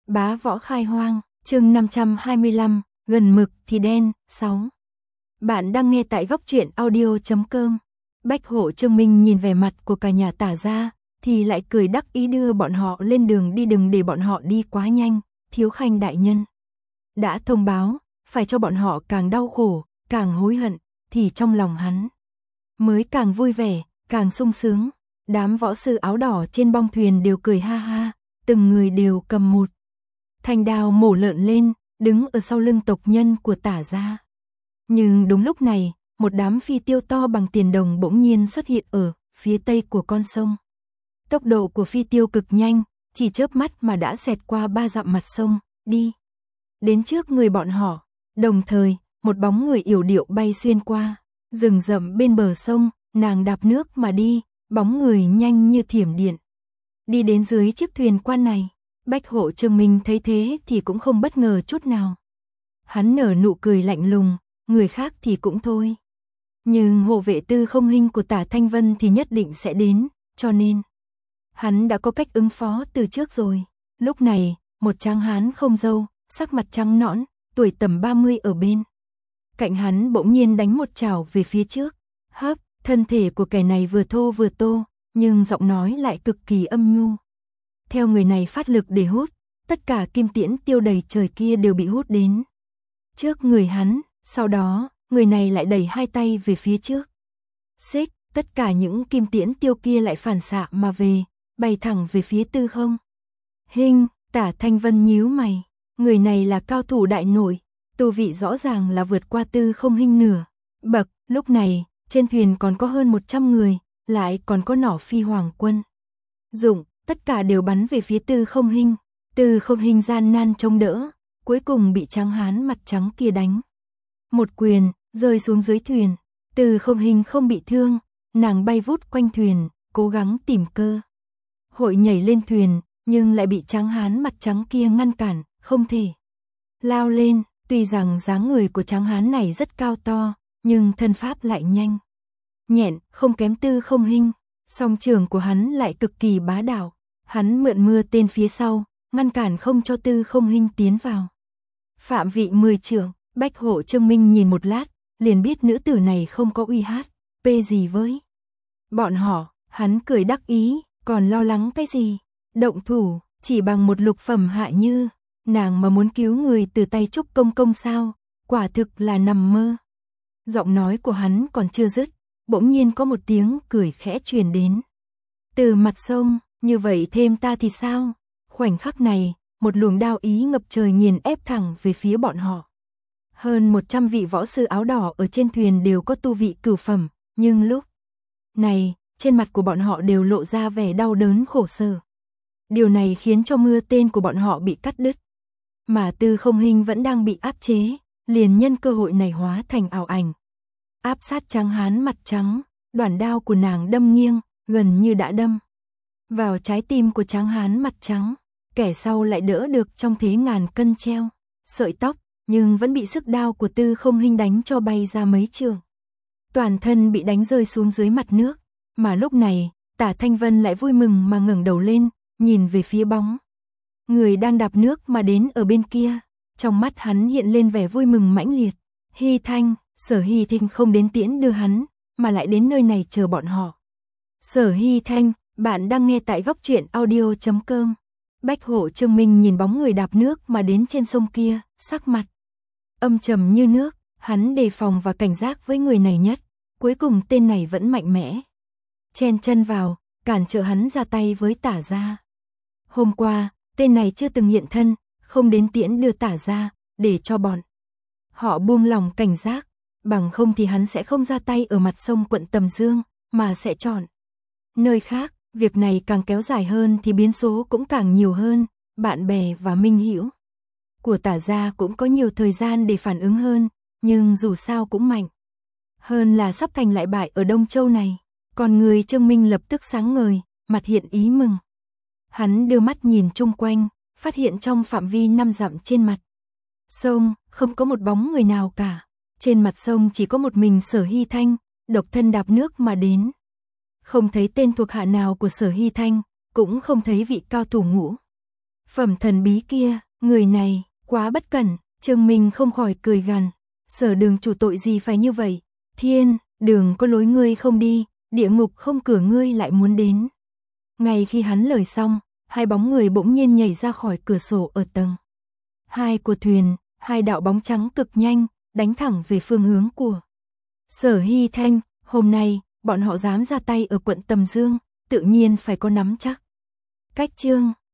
Bá võ khai hoang, chương 525, gần mực thì đen, 6. Bạn đang nghe tại góc truyện audio.com. Bách Hộ Trương Minh nhìn vẻ mặt của cả nhà Tả gia, thì lại cười đắc ý đưa bọn họ lên đường đi, đừng để bọn họ đi quá nhanh, Thiếu Khanh đại nhân đã thông báo, phải cho bọn họ càng đau khổ, càng hối hận, thì trong lòng hắn mới càng vui vẻ, càng sung sướng. Đám võ sư áo đỏ trên bong thuyền đều cười ha ha, từng người đều cầm một thanh đao mổ lợn lên, đứng ở sau lưng tộc nhân của Tả gia. Nhưng đúng lúc này, một đám phi tiêu to bằng tiền đồng bỗng nhiên xuất hiện ở phía tây của con sông. Tốc độ của phi tiêu cực nhanh, chỉ chớp mắt mà đã xẹt qua 3 dặm mặt sông, đi đến trước người bọn họ. Đồng thời, một bóng người yểu điệu bay xuyên qua rừng rậm bên bờ sông, nàng đạp nước mà đi, bóng người nhanh như thiểm điện. Đi đến dưới chiếc thuyền quan này, Bách Hộ Trương Minh thấy thế thì cũng không bất ngờ chút nào. Hắn nở nụ cười lạnh lùng, người khác thì cũng thôi. Nhưng hộ vệ Tư Không Hinh của Tả Thanh Vân thì nhất định sẽ đến, cho nên hắn đã có cách ứng phó từ trước rồi. Lúc này, một tráng hán không râu, sắc mặt trắng nõn, tuổi tầm 30 ở bên cạnh hắn bỗng nhiên đánh một chảo về phía trước. Hấp, thân thể của kẻ này vừa thô vừa tô, nhưng giọng nói lại cực kỳ âm nhu. Theo người này phát lực để hút, tất cả kim tiễn tiêu đầy trời kia đều bị hút đến trước người hắn, sau đó, người này lại đẩy hai tay về phía trước. Xích, tất cả những kim tiễn tiêu kia lại phản xạ mà về, bay thẳng về phía Tư Không Hinh. Tả Thanh Vân nhíu mày, người này là cao thủ đại nội, tu vị rõ ràng là vượt qua Tư Không Hinh nửa bậc. Lúc này, trên thuyền còn có hơn 100 người, lại còn có nỏ phi hoàng quân dụng, tất cả đều bắn về phía Tư Không Hinh. Tư Không Hinh gian nan chống đỡ, cuối cùng bị tráng hán mặt trắng kia đánh một quyền, rơi xuống dưới thuyền. Tư Không Hinh không bị thương, nàng bay vút quanh thuyền, cố gắng tìm cơ hội nhảy lên thuyền, nhưng lại bị tráng hán mặt trắng kia ngăn cản, không thể lao lên. Tuy rằng dáng người của tráng hán này rất cao to, nhưng thân pháp lại nhanh nhẹn, không kém Tư Không Hinh. Song trường của hắn lại cực kỳ bá đạo, hắn mượn mưa tên phía sau, ngăn cản không cho Tư Không Hinh tiến vào phạm vị 10 trượng. Bách Hộ Trương Minh nhìn một lát, liền biết nữ tử này không có uy hát pê gì với bọn họ. Hắn cười đắc ý, còn lo lắng cái gì? Động thủ, chỉ bằng một lục phẩm hạ như nàng mà muốn cứu người từ tay Trúc Công Công sao? Quả thực là nằm mơ. Giọng nói của hắn còn chưa dứt, bỗng nhiên có một tiếng cười khẽ truyền đến từ mặt sông. Như vậy thêm ta thì sao? Khoảnh khắc này, một luồng đao ý ngập trời nghiền ép thẳng về phía bọn họ. Hơn 100 vị võ sư áo đỏ ở trên thuyền đều có tu vị cửu phẩm, nhưng lúc này, trên mặt của bọn họ đều lộ ra vẻ đau đớn khổ sở. Điều này khiến cho mưa tên của bọn họ bị cắt đứt. Mà Tư Không Hinh vẫn đang bị áp chế, liền nhân cơ hội này hóa thành ảo ảnh. Áp sát tráng hán mặt trắng, đoản đao của nàng đâm nghiêng, gần như đã đâm vào trái tim của tráng hán mặt trắng. Kẻ sau lại đỡ được trong thế ngàn cân treo sợi tóc, nhưng vẫn bị sức đao của Tư Không Hinh đánh cho bay ra mấy trường. Toàn thân bị đánh rơi xuống dưới mặt nước. Mà lúc này, Tả Thanh Vân lại vui mừng mà ngẩng đầu lên, nhìn về phía bóng người đang đạp nước mà đến ở bên kia. Trong mắt hắn hiện lên vẻ vui mừng mãnh liệt. Hy Thanh, Sở Hy Thanh không đến tiễn đưa hắn, mà lại đến nơi này chờ bọn họ. Sở Hy Thanh, bạn đang nghe tại góc truyện audio.com. Bách Hộ Trương Minh nhìn bóng người đạp nước mà đến trên sông kia, sắc mặt âm trầm như nước. Hắn đề phòng và cảnh giác với người này nhất. Cuối cùng tên này vẫn mạnh mẽ chen chân vào, cản trở hắn ra tay với Tả gia. Hôm qua, tên này chưa từng hiện thân, không đến tiễn đưa Tả gia, để cho bọn họ buông lòng cảnh giác, bằng không thì hắn sẽ không ra tay ở mặt sông quận Tầm Dương, mà sẽ chọn nơi khác. Việc này càng kéo dài hơn thì biến số cũng càng nhiều hơn. Bạn bè và minh hữu của Tả gia cũng có nhiều thời gian để phản ứng hơn, nhưng dù sao cũng mạnh hơn là sắp thành lại bại ở Đông Châu này. Còn người Trương Minh lập tức sáng ngời, mặt hiện ý mừng. Hắn đưa mắt nhìn chung quanh, phát hiện trong phạm vi 5 dặm trên mặt sông, không có một bóng người nào cả. Trên mặt sông chỉ có một mình Sở Hy Thanh, độc thân đạp nước mà đến. Không thấy tên thuộc hạ nào của Sở Hy Thanh, cũng không thấy vị cao thủ ngũ Phẩm thần bí kia, người này, quá bất cẩn, Trương Minh không khỏi cười gằn. Sở Đường chủ tội gì phải như vậy? Thiên, đường có lối ngươi không đi, địa ngục không cửa ngươi lại muốn đến. Ngay khi hắn lời xong, hai bóng người bỗng nhiên nhảy ra khỏi cửa sổ ở tầng 2 của thuyền, hai đạo bóng trắng cực nhanh, đánh thẳng về phương hướng của Sở Hy Thanh. Hôm nay, bọn họ dám ra tay ở quận Tầm Dương, tự nhiên phải có nắm chắc. Cách chương